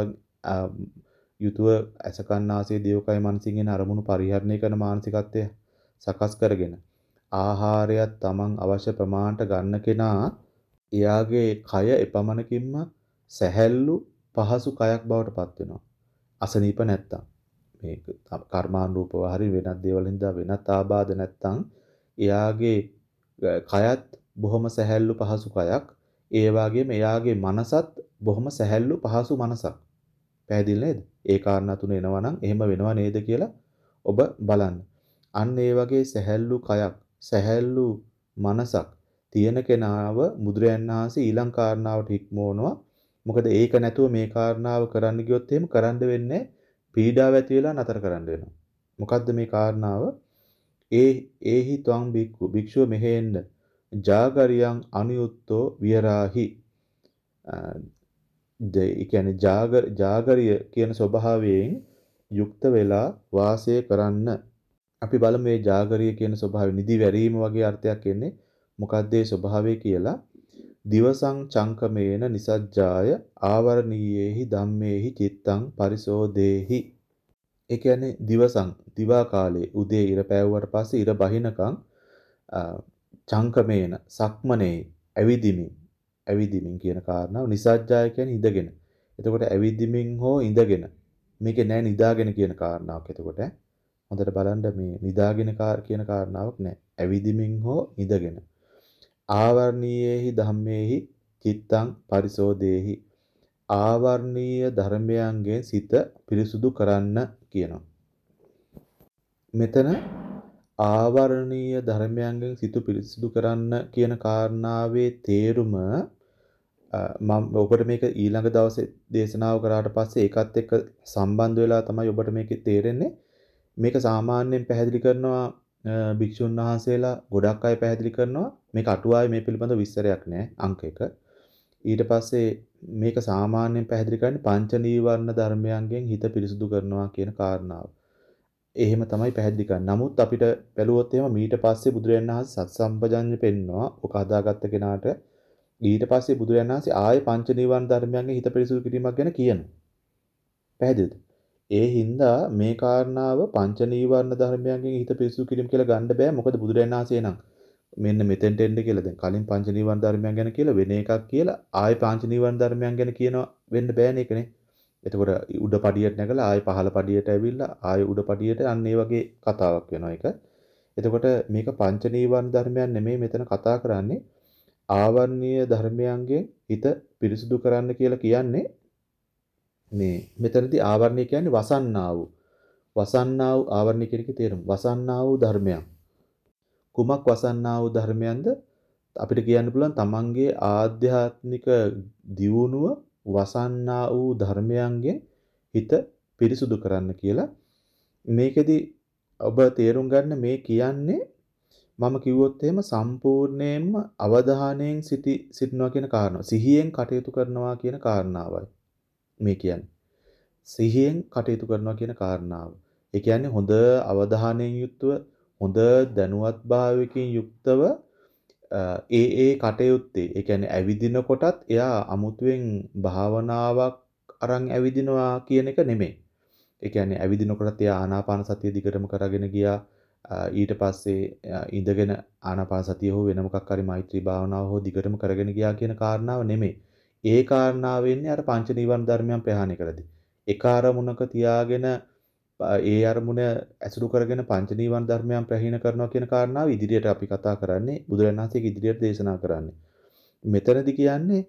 [SPEAKER 1] යුතුව අසකන්නාසේ දේවකය මනසින් එන අරමුණු පරිහරණය කරන මානසිකත්වය සකස් කරගෙන ආහාරයත් Taman අවශ්‍ය ප්‍රමාණයට ගන්න කෙනා එයාගේ කය එපමණකින්ම සැහැල්ලු පහසු කයක් බවට පත් වෙනවා. අසනීප නැත්තම් මේක කර්මානුරූපව හරි වෙනත් දේවල් හින්දා වෙනත් ආබාධ නැත්තම් එයාගේ කයත් බොහොම සැහැල්ලු පහසු කයක්. ඒ වගේම එයාගේ මනසත් බොහොම සැහැල්ලු පහසු මනසක්. පැහැදිලි නේද? ඒ කාරණා තුන එනවා නම් එහෙම වෙනව නේද කියලා ඔබ බලන්න. අන්න ඒ වගේ සැහැල්ලු කයක්, සැහැල්ලු මනසක් තියෙන කෙනාව බුදුරයන් වහන්සේ ඊළඟ කාරණාවට හික්මවනවා. මොකද ඒක නැතුව මේ කාරණාව කරන්න ගියොත් එහෙම කරන්න වෙන්නේ පීඩාව ඇති වෙලා නතර කරන්න වෙනවා. මොකද්ද මේ කාරණාව? ඒ ඒහි ත්වං බික්ඛු භික්ෂුව මෙහෙන්න ජාගරියං අනියුත්තෝ විහරාහි. ඒ කියන්නේ ජාගර ජාගරිය කියන ස්වභාවයෙන් යුක්ත වෙලා වාසය කරන්න. අපි බලමු මේ ජාගරිය කියන ස්වභාවය නිදි වැරීම වගේ අර්ථයක් එන්නේ මොකක්ද ඒ ස්වභාවය කියලා. දිවසං චංකමේන නිසජ්ජාය ආවරණීයේහි ධම්මේහි චිත්තං පරිසෝදේහි. ඒ කියන්නේ දිවසං දිවා කාලේ උදේ ඉර පෑවුවට පස්සේ ඉර බහිනකම් චංකමේන සක්මනේ ඇවිදිමින් ඇවිදිමින් කියන කාරණාව නිසජ්ජාය කියන්නේ ඉඳගෙන. එතකොට ඇවිදිමින් හෝ ඉඳගෙන මේකේ නෑ නිදාගෙන කියන කාරණාවක්. එතකොට හොඳට බලන්න මේ නිදාගෙන කියන කාරණාවක් නෑ. ඇවිදිමින් හෝ ඉඳගෙන. ආවර්ණීයේහි ධම්මේහි චිත්තං පරිසෝදේහි ආවර්ණීය ධර්මයන්ගෙන් සිත පිරිසුදු කරන්න කියනවා. මෙතන ආවර්ණීය ධර්මයන්ගෙන් සිත පිරිසුදු කරන්න කියන කාරණාවේ තේරුම මම ඔබට මේක ඊළඟ දවසේ දේශනාව කරාට පස්සේ ඒකත් එක්ක සම්බන්ධ වෙලා තමයි ඔබට මේක තේරෙන්නේ. මේක සාමාන්‍යයෙන් පැහැදිලි කරනවා භික්ෂුන් වහන්සේලා ගොඩක් අය පැහැදිලි කරනවා. මේක අටුවාවේ මේ පිළිබඳව විස්තරයක් නෑ අංක එක. ඊට පස්සේ මේක සාමාන්‍යයෙන් පැහැදිලි කරන්නේ පංච නීවරණ ධර්මයන්ගෙන් හිත පිරිසුදු කරනවා කියන කාරණාව. එහෙම තමයි පැහැදිලි කරන්නේ. නමුත් අපිට බැලුවොත් එහෙම මීට පස්සේ බුදුරජාණන් වහන්සේ සත් සම්පජඤ්ඤ පෙන්නවා. ඔක හදාගත්ත කෙනාට ඊට පස්සේ බුදුරජාණන් වහන්සේ ආයේ පංච නීවරණ ධර්මයන්ගෙන් හිත පිරිසුදු කිරීමක් ගැන කියනවා. පැහැදිලිද? ඒ හින්දා මේ කාරණාව පංච නීවරණ ධර්මයන්ගෙන් හිත පිරිසුදු කිරීම කියලා ගන්න බෑ. මොකද බුදුරජාණන් වහන්සේ නම් මෙන්න මෙතෙන්ට එන්න කියලා දැන් කලින් පංච නීවරණ ධර්මයන් ගැන කියලා වෙන එකක් කියලා ආයේ පංච නීවරණ ධර්මයන් ගැන කියනවා වෙන්න බෑනේ ඒකනේ. එතකොට උඩ පඩියට නැගලා ආයේ පහළ පඩියට ඇවිල්ලා ආයේ උඩ පඩියට අන්න ඒ වගේ කතාවක් වෙනවා ඒක. එතකොට මේක පංච නීවරණ ධර්මයන් නෙමෙයි මෙතන කතා කරන්නේ ආවර්ණීය ධර්මයන්ගෙන් හිත පිරිසුදු කරන්න කියලා කියන්නේ මේ මෙතනදී ආවර්ණීය කියන්නේ වසන්නා වූ වසන්නා වූ ආවර්ණීය කියන එකේ තේරුම වසන්නා වූ ධර්මයන් කුමක් වසන්නා වූ ධර්මයන්ද අපිට කියන්න පුළුවන් තමන්ගේ ආධ්‍යාත්මික දියුණුව වසන්නා වූ ධර්මයන්ගෙන් හිත පිරිසුදු කරන්න කියලා මේකෙදි ඔබ තේරුම් ගන්න මේ කියන්නේ මම කිව්වොත් එහෙම සම්පූර්ණයෙන්ම අවධානයෙන් සිටි සිටනවා කියන කාරණාව. සිහියෙන් කටයුතු කරනවා කියන කාරණාවයි මේ කියන්නේ. සිහියෙන් කටයුතු කරනවා කියන කාරණාව. ඒ කියන්නේ හොඳ අවධානයෙන් යුක්තව හොඳ දැනුවත්භාවයකින් යුක්තව ඒ ඒ කටයුත්තේ ඒ කියන්නේ ඇවිදින කොටත් එයා අමුතුවෙන් භාවනාවක් අරන් ඇවිදිනවා කියන එක නෙමෙයි. ඒ කියන්නේ ඇවිදින කොටත් එයා ආනාපාන සතිය දිගටම කරගෙන ගියා. ඊට පස්සේ ඉඳගෙන ආනාපාන සතිය හෝ වෙන මොකක් හරි මෛත්‍රී භාවනාව හෝ දිගටම කරගෙන ගියා කියන කාරණාව නෙමෙයි. ඒ කාරණාව වෙන්නේ අර පංච නීවරණ ධර්මයන් ප්‍රහාණය කරදී. එක අරමුණක තියාගෙන ඒ අරමුණ ඇසුරු කරගෙන පංච නීවරණ ධර්මයන් ප්‍රහීන කරනවා කියන කාරණාව ඉදිරියට අපි කතා කරන්නේ බුදුරජාණන් වහන්සේගේ ඉදිරියට දේශනා කරන්නේ. මෙතනදී කියන්නේ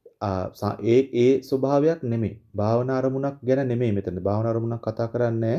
[SPEAKER 1] ඒ ඒ ස්වභාවයක් නෙමෙයි. භාවනා අරමුණක් ගැන නෙමෙයි මෙතන. භාවනා අරමුණක් කතා කරන්නේ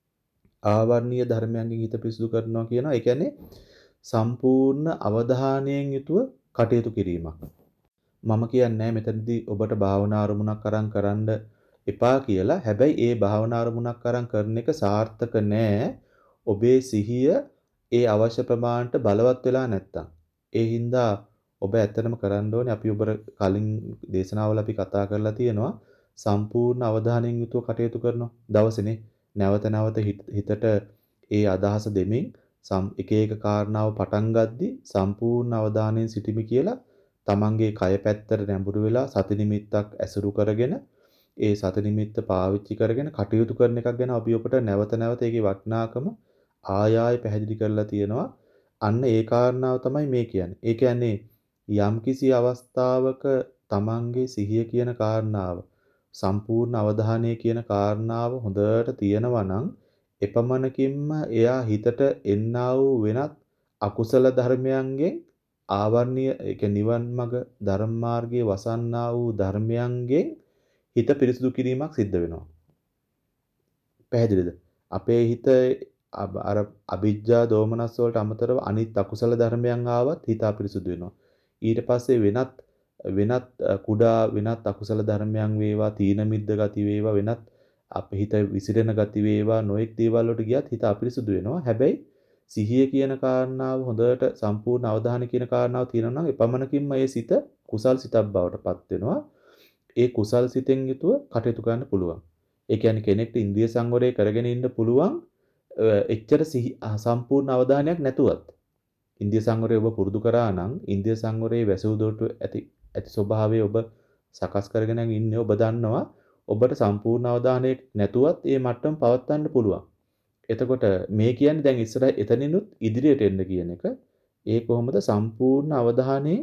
[SPEAKER 1] ආවර්ණීය ධර්මයන්ගෙන් හිත පිරිසුදු කරනවා කියනවා. ඒ කියන්නේ සම්පූර්ණ අවධානයෙන් යුතුව කටයුතු කිරීමක්. මම කියන්නේ මෙතනදී ඔබට භාවනා අරමුණක් අරන් කරන්න එපා කියලා. හැබැයි ඒ භාවනා අරමුණක් අරන් කරන එක සාර්ථක නෑ. ඔබේ සිහිය ඒ අවශ්‍ය ප්‍රමාණයට බලවත් වෙලා නැත්තම්. ඒ හින්දා ඔබ ඇත්තටම කරන්න ඕනේ අපි ඔබ කලින් දේශනාවල අපි කතා කරලා තියෙනවා සම්පූර්ණ අවධානයෙන් යුතුව කටයුතු කරනවා. දවසේනේ නැවත නැවත හිතට ඒ අදහස දෙමින් එක එක කාරණාව පටන් ගද්දි සම්පූර්ණ අවධානයෙන් සිටිමි කියලා තමන්ගේ කය පැත්තට නැඹුරු වෙලා සති නිමිත්තක් ඇසුරු කරගෙන ඒ සති නිමිත්ත පාවිච්චි කරගෙන කටයුතු කරන එකක් ගැන අපි ඔබට නැවත නැවත ඒකේ වටිනාකම ආය ආය පැහැදිලි කරලා තියෙනවා. අන්න ඒ කාරණාව තමයි මේ කියන්නේ. ඒ කියන්නේ යම්කිසි අවස්ථාවක තමන්ගේ සිහිය කියන කාරණාව සම්පූර්ණ අවධානය කියන කාරණාව හොඳට තියෙනවා නම් එපමණකින්ම එයා හිතට එන්නා වූ වෙනත් අකුසල ධර්මයන්ගෙන් ආවර්ණීය ඒ නිවන් මඟ ධර්ම මාර්ගයේ වසන්නා වූ ධර්මයන්ගෙන් හිත පිරිසුදු කිරීමක් සිද්ධ වෙනවා. පැහැදිලිද? අපේ හිත අර අවිජ්ජා දෝමනස් වලට අමතරව අනිත් අකුසල ධර්මයන් ආවත් හිත අපිරිසුදු වෙනවා. ඊට පස්සේ වෙනත් වෙනත් කුඩා වෙනත් අකුසල ධර්මයන් වේවා තීන මිද්ද ගති වේවා වෙනත් අපේ හිත විසිරෙන ගති වේවා නොඑක් දේවල් වලට ගියත් හිත අපිරිසුදු වෙනවා. හැබැයි සිහිය කියන කාරණාව හොඳට සම්පූර්ණ අවධානය කියන කාරණාව තියෙනවා නම් එපමණකින්ම ඒ සිත කුසල් සිතක් බවට පත් වෙනවා. ඒ කුසල් සිතෙන් යුතුව කටයුතු කරන්න පුළුවන්. ඒ කියන්නේ කෙනෙක්ට ඉන්ද්‍රිය සංවරය කරගෙන ඉන්න පුළුවන් එච්චර සම්පූර්ණ අවධානයක් නැතුවත්. ඉන්ද්‍රිය සංවරය ඔබ පුරුදු කරා නම් ඉන්ද්‍රිය සංවරයේ වැසුදුවට ඇති ඇති ස්වභාවය ඔබ සකස් කරගෙන ඉන්නේ ඔබ දන්නවා ඔබට සම්පූර්ණ අවධානයක් නැතුවත් මේ මට්ටම පවත්වන්න පුළුවන්. එතකොට මේ කියන්නේ දැන් ඉස්සර එතනිනුත් ඉදිරියට එන්න කියන එක. ඒ කොහොමද සම්පූර්ණ අවධානයෙන්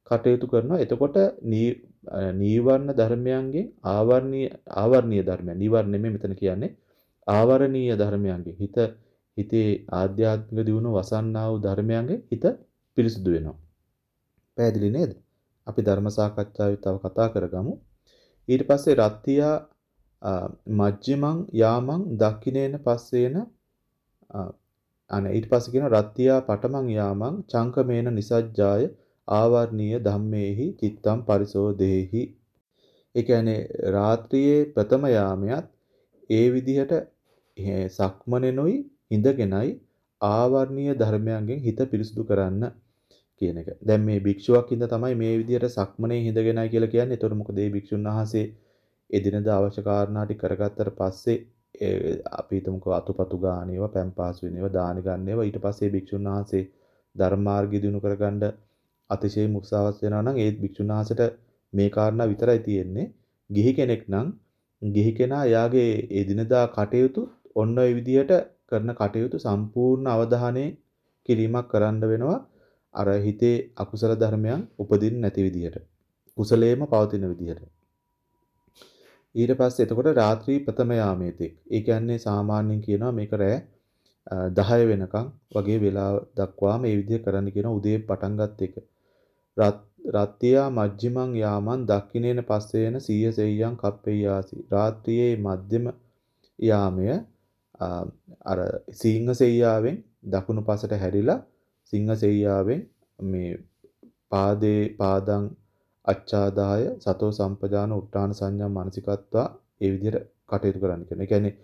[SPEAKER 1] කටයුතු කරනවා. එතකොට නීවරණ ධර්මයන්ගෙන් ආවර්ණීය ආවර්ණීය ධර්මයන් නීවරණ නෙමෙයි මෙතන කියන්නේ ආවරණීය ධර්මයන්ගෙන් හිත හිතේ ආධ්‍යාත්මික දියුණුව වසන්නා වූ ධර්මයන්ගෙන් හිත පිරිසුදු වෙනවා. පැහැදිලි නේද? අපි ධර්ම සාකච්ඡාවේ තව කතා කරගමු. ඊට පස්සේ රත්තියා මජ්ජිමං යාමං දක්ඛිනේන පස්සේන අනේ ඊට පස්සේ කියන රත්තියා පඨමං යාමං චංකමේන නිසජ්ජාය ආවර්ණීය ධම්මේහි චිත්තම් පරිසෝදේහි. ඒ කියන්නේ රාත්‍රියේ ප්‍රථම යාමයත් ඒ විදිහට සක්මනෙනුයි ඉඳගෙනයි ආවර්ණීය ධර්මයන්ගෙන් හිත පිරිසුදු කරන්න කියන එක. දැන් මේ භික්ෂුවක් ඉඳ තමයි මේ විදිහට සක්මනේ හිඳගෙනයි කියලා කියන්නේ. ඒතකොට මොකද මේ භික්ෂුන් වහන්සේ එදිනදා අවශ්‍ය කාරණා ටික කරගත්තට පස්සේ අපි හිතමුකෝ අතුපතු ගාන ඒවා පැම්පාස් වෙන ඒවා දාන ගන්න ඒවා ඊට පස්සේ භික්ෂුන් වහන්සේ ධර්ම මාර්ගය දිනු කරගන්න අතිශය මුක්සාවත් වෙනවා නම් ඒ භික්ෂුන් වහන්සේට මේ කාරණා විතරයි තියෙන්නේ. ගිහි කෙනෙක් නම් ගිහි කෙනා යාගේ එදිනදා කටයුතු ඔන්න ඔය විදිහට කරන කටයුතු සම්පූර්ණ අවධානයේ කිරීමක් කරන්න වෙනවා. අර හිතේ අකුසල ධර්මයන් උපදින්න නැති විදිහට. කුසලයේම පවතින විදිහට. ඊට පස්සේ එතකොට රාත්‍රී ප්‍රථම යාමේතෙක්. ඒ කියන්නේ සාමාන්‍යයෙන් කියනවා මේක රෑ දහය වෙනකන් වගේ වෙලාව දක්වා මේ විදිහ කරන්න කියන උදේ පටන් ගන්න එක. රත්තියා මජ්ජිමං යාමන් දක්ඛිනේන පස්සේන සීය සෙය්‍යං කප්පෙයාසි. රාත්‍රියේ මධ්‍යම යාමය අර සීංග සෙය්‍යාවෙන් දකුණු පසට හැරිලා සිංහ සෙය්‍යාවෙන් මේ පාදේ පාදං අච්ඡාදාය සතෝ සම්පජාන උට්ටාන සංඥා මානසිකත්වා ඒ විදිහට කටයුතු කරන්න කියන. ඒ කියන්නේ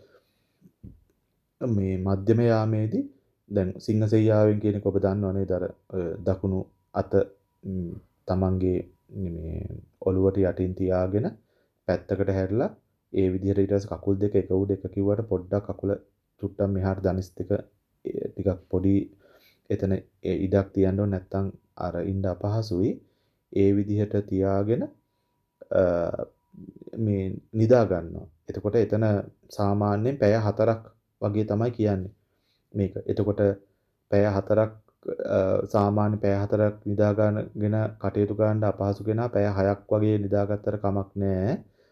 [SPEAKER 1] මේ මධ්‍යම යාමේදී දැන් සිංහ සෙය්‍යාවෙන් කියන එක ඔබ දන්නව නේද? අර දකුණු අත තමන්ගේ මේ ඔළුවට යටින් තියාගෙන පැත්තකට හැරිලා ඒ විදිහට ඊට පස්සේ කකුල් දෙක එක උඩ එක කිව්වට පොඩ්ඩක් කකුල චුට්ටක් මෙහාට දනිස් දෙක ටිකක් පොඩි එතන ඉඩක් තියන්න ඕනේ නැත්නම් අර ඉන්න අපහසුයි. ඒ විදිහට තියාගෙන මේ නිදා ගන්නවා. එතකොට එතන සාමාන්‍යයෙන් පැය හතරක් වගේ තමයි කියන්නේ මේක. එතකොට පැය හතරක් සාමාන්‍ය පැය හතරක් නිදා ගන්නගෙන කටයුතු කරන්න අපහසු කෙනා පැය හයක් වගේ නිදාගත්තට කමක් නැහැ.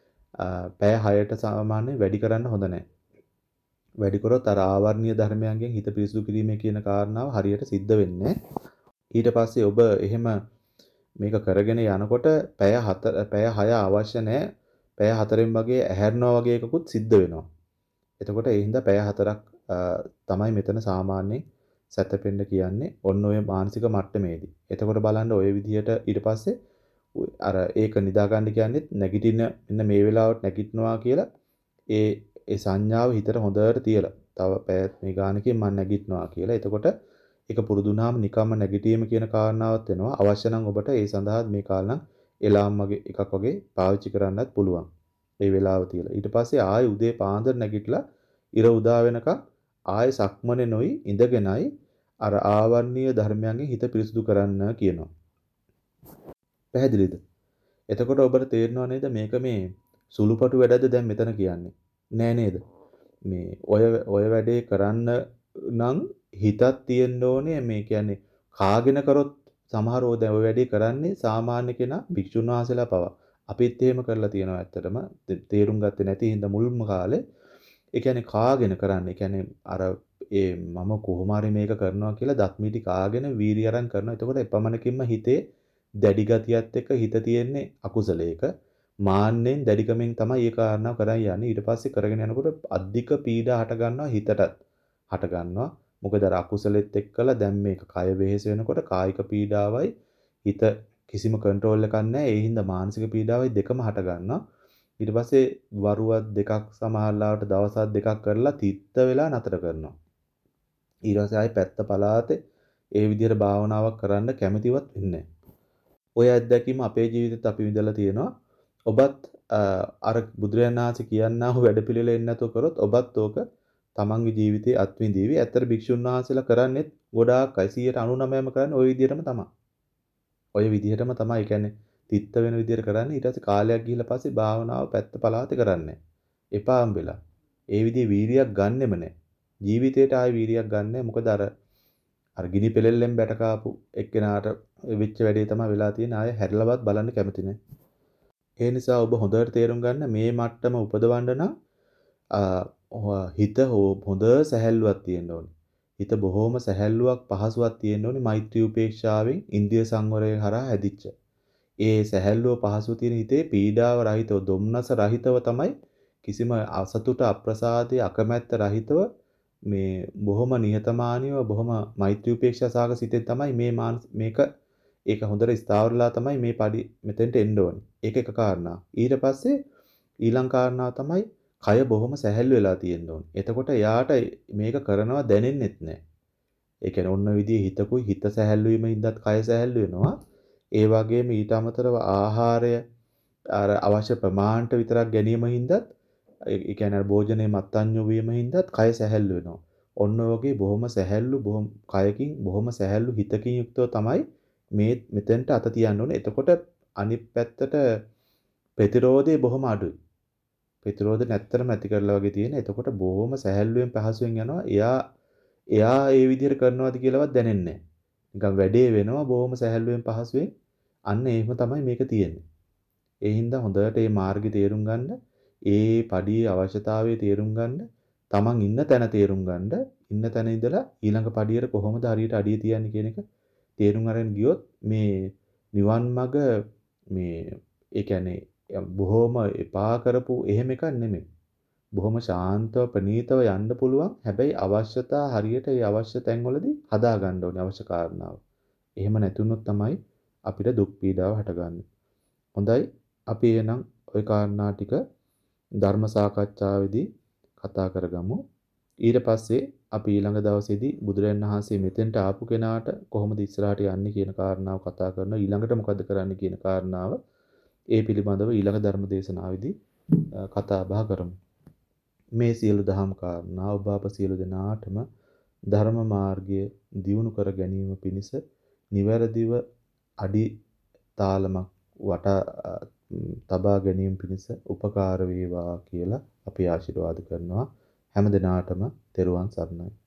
[SPEAKER 1] පැය හයට සාමාන්‍යයෙන් වැඩි කරන්න හොඳ නැහැ. වැඩි කරොත් අර ආවර්ණීය ධර්මයන්ගෙන් හිත පිරිසුදු කිරීමේ කියන කාරණාව හරියට සිද්ධ වෙන්නේ. ඊට පස්සේ ඔබ එහෙම මේක කරගෙන යනකොට පැය හතර පැය හය අවශ්‍ය නැහැ. පැය හතරෙන් වගේ ඇහැරනවා වගේ එකකුත් සිද්ධ වෙනවා. එතකොට ඒ හින්දා පැය හතරක් තමයි මෙතන සාමාන්‍යයෙන් සැතපෙන්න කියන්නේ ඔන්න ඔය මානසික මට්ටමේදී. එතකොට බලන්න ඔය විදිහට ඊට පස්සේ අර ඒක නිදා ගන්න කියන්නේ නැගිටින මෙන්න මේ වෙලාවට නැගිටිනවා කියලා ඒ ඒ සංඥාව හිතට හොඳට තියලා. තව පැය මේ ගානකින් මම නැගිටිනවා කියලා. එතකොට ඒක පුරුදු වුණාම නිකම්ම නැගිටීම කියන කාරණාවක් වෙනවා. අවශ්‍ය නම් ඔබට ඒ සඳහා මේ කාලනම් එලාම් වගේ එකක් වගේ පාවිච්චි කරන්නත් පුළුවන්. ඒ වෙලාව තියලා. ඊට පස්සේ ආයෙ උදේ පාන්දර නැගිටලා ඉර උදා වෙනකන් ආයෙ සක්මනේ නොයි ඉඳගෙනයි අර ආවර්ණීය ධර්මයන්ගෙන් හිත පිරිසුදු කරන්න කියනවා. පැහැදිලිද? එතකොට ඔබට තේරෙනව නේද මේක මේ සුළුපටු වැඩද දැන් මෙතන කියන්නේ? නෑ නේද? මේ ඔය ඔය වැඩේ කරන්න නම් හිතක් තියෙන්න ඕනේ. මේ කියන්නේ කාගෙන කරොත් සමහර ඔය දැන් ඔය වැඩේ කරන්නේ සාමාන්‍ය කෙනා භික්ෂුන් වහන්සේලා පවා. අපිත් එහෙම කරලා තියෙනවා ඇත්තටම. තේරුම් ගත්තේ නැති හින්දා මුල්ම කාලේ ඒ කියන්නේ කාගෙන කරන්නේ. ඒ කියන්නේ අර ඒ මම කොහොම හරි මේක කරනවා කියලා දත්මිටි කාගෙන වීරිය අරන් කරනවා. එතකොට එපමණකින්ම හිතේ දැඩි ගතියත් එක්ක හිත තියෙන්නේ අකුසලයක. මාන්නෙන් දැඩිකමෙන් තමයි ඒ කාරණාව කරන් යන්නේ. ඊට පස්සේ කරගෙන යනකොට අධික පීඩා හට ගන්නවා හිතටත්. හට ගන්නවා. මොකද අර අකුසලෙත් එක්කලා දැන් මේක කය වෙහෙස වෙනකොට කායික පීඩාවයි හිත කිසිම කන්ට්‍රෝල් එකක් නැහැ. ඒ හින්දා මානසික පීඩාවයි දෙකම හට ගන්නවා. ඊට පස්සේ වරුවක් දෙකක් සමහරලාවට දවසක් දෙකක් කරලා තිත්ත වෙලා නතර කරනවා. ඊට පස්සේ ආයි පැත්ත පලාතේ ඒ විදිහට භාවනාවක් කරන්න කැමතිවත් වෙන්නේ නැහැ. ඔය අත්දැකීම අපේ ජීවිතේත් අපි විඳලා තියෙනවා. ඔබත් අර බුදුරජාණන් වහන්සේ කියන්නා වූ වැඩපිළිවෙල එන්නේ නැතුව කරොත් ඔබත් ඕක තමන්ගේ ජීවිතේ අත්විඳීවි. ඇත්තට භික්ෂුන් වහන්සේලා කරන්නේත් ගොඩාක් සියයට අනූනවයම කරන්නේ ওই විදිහටම තමයි. ඔය විදිහටම තමයි. ඒ කියන්නේ තිත්ත වෙන විදිහට කරන්නේ. ඊට පස්සේ කාලයක් ගිහිල්ලා පස්සේ භාවනාව පැත්ත පලාතේ කරන්නේ. එපාම් වෙලා. ඒ විදිහේ වීරියක් ගන්නෙම නැහැ. ජීවිතේට ආයේ වීරියක් ගන්නෑ. මොකද අර අර ගිනි පෙලෙල්ලෙන් බැට කාපු එක්කෙනාට වෙච්ච වැඩේ තමයි වෙලා තියෙන්නේ. ආයෙ හැරිලවත් බලන්න කැමති නැහැ. ඒ නිසා ඔබ හොඳට තේරුම් ගන්න මේ මට්ටම උපදවන්න නම් හිත හොඳ සැහැල්ලුවක් තියෙන්න ඕනේ. හිත බොහොම සැහැල්ලුවක් පහසුවක් තියෙන්න ඕනේ මෛත්‍රී උපේක්ෂාවෙන් ඉන්ද්‍රිය සංවරය හරහා හැදිච්ච. ඒ සැහැල්ලුව පහසුව තියෙන හිතේ පීඩාව රහිතව දුම්නස රහිතව තමයි කිසිම අසතුට අප්‍රසාදයේ අකමැත්ත රහිතව මේ බොහොම නිහතමානීව බොහොම මෛත්‍රී උපේක්ෂා සාගත සිතෙන් තමයි මේ මේක ඒක හොඳට ස්ථාවරලා තමයි මේ padi මෙතෙන්ට එන්න ඕනේ. ඒක එක කාරණා. ඊට පස්සේ ඊළඟ කාරණාව තමයි කය බොහොම සැහැල්ලු වෙලා තියෙන්න ඕනේ. එතකොට යාට මේක කරනවා දැනෙන්නෙත් නැහැ. ඒ කියන්නේ ඔන්න විදිහේ හිතකුයි හිත සැහැල්ලු වීම හින්දාත් කය සැහැල්ලු වෙනවා. ඒ වගේම ඊට අමතරව ආහාරය අර අවශ්‍ය ප්‍රමාණයට විතරක් ගැනීම හින්දාත් ඒ කියන්නේ භෝජනයේ මත්ඤ්‍යෝ වීම හින්දාත් කය සැහැල්ලු වෙනවා. ඔන්න ඔයගේ බොහොම සැහැල්ලු බොහොම කයකින් බොහොම සැහැල්ලු හිතකින් යුක්තව තමයි මේ මෙතෙන්ට අත තියන්න ඕනේ. එතකොට අනිත් පැත්තට ප්‍රතිරෝධය බොහොම අඩුයි. ප්‍රතිරෝධ නැත්තරම ඇති කරලා වගේ තියෙන. එතකොට බොහොම සැහැල්ලුවෙන් පහසුවෙන් යනවා. එයා එයා ඒ විදිහට කරනවාද කියලාවත් දැනෙන්නේ නැහැ. නිකන් වැඩේ වෙනවා බොහොම සැහැල්ලුවෙන් පහසුවෙන්. අන්න එහෙම තමයි මේක තියෙන්නේ. ඒ හින්දා හොඳට මේ මාර්ගය තේරුම් ගන්න, ඒ පඩියේ අවශ්‍යතාවය තේරුම් ගන්න, තමන් ඉන්න තැන තේරුම් ගන්න, ඉන්න තැන ඉඳලා ඊළඟ පඩියට කොහොමද හරියට අඩිය තියන්නේ කියන එක තේරුම් අරගෙන ගියොත් මේ නිවන් මඟ මේ ඒ කියන්නේ බොහොම එපා කරපු එහෙම එකක් නෙමෙයි. බොහොම ශාන්තව ප්‍රණීතව යන්න පුළුවන්. හැබැයි අවශ්‍යතා හරියට ඒ අවශ්‍ය තැන්වලදී හදා ගන්න ඕනේ අවශ්‍ය කාරණාව. එහෙම නැතුනොත් තමයි අපිට දුක් පීඩාව හටගන්නේ. හොඳයි. අපි එහෙනම් ওই කාරණා ටික ධර්ම සාකච්ඡාවේදී කතා කරගමු. ඊට පස්සේ අපි ඊළඟ දවසේදී බුදුරජාණන් වහන්සේ මෙතෙන්ට ආපු කෙනාට කොහොමද ඉස්සරහට යන්නේ කියන කාරණාව කතා කරනවා. ඊළඟට මොකද කරන්න කියන කාරණාව ඒ පිළිබඳව ඊළඟ ධර්ම දේශනාවේදී කතා බහ කරමු. මේ සියලු දහම් කාරණා ඔබ අප සියලු දෙනාටම ධර්ම මාර්ගය දියුණු කර ගැනීම පිණිස නිවැරදිව අඩි තාලමක් වට තබා ගැනීම පිණිස උපකාර වේවා කියලා අපි ආශිර්වාද කරනවා. හැම දිනාටම තෙරුවන් සරණයි.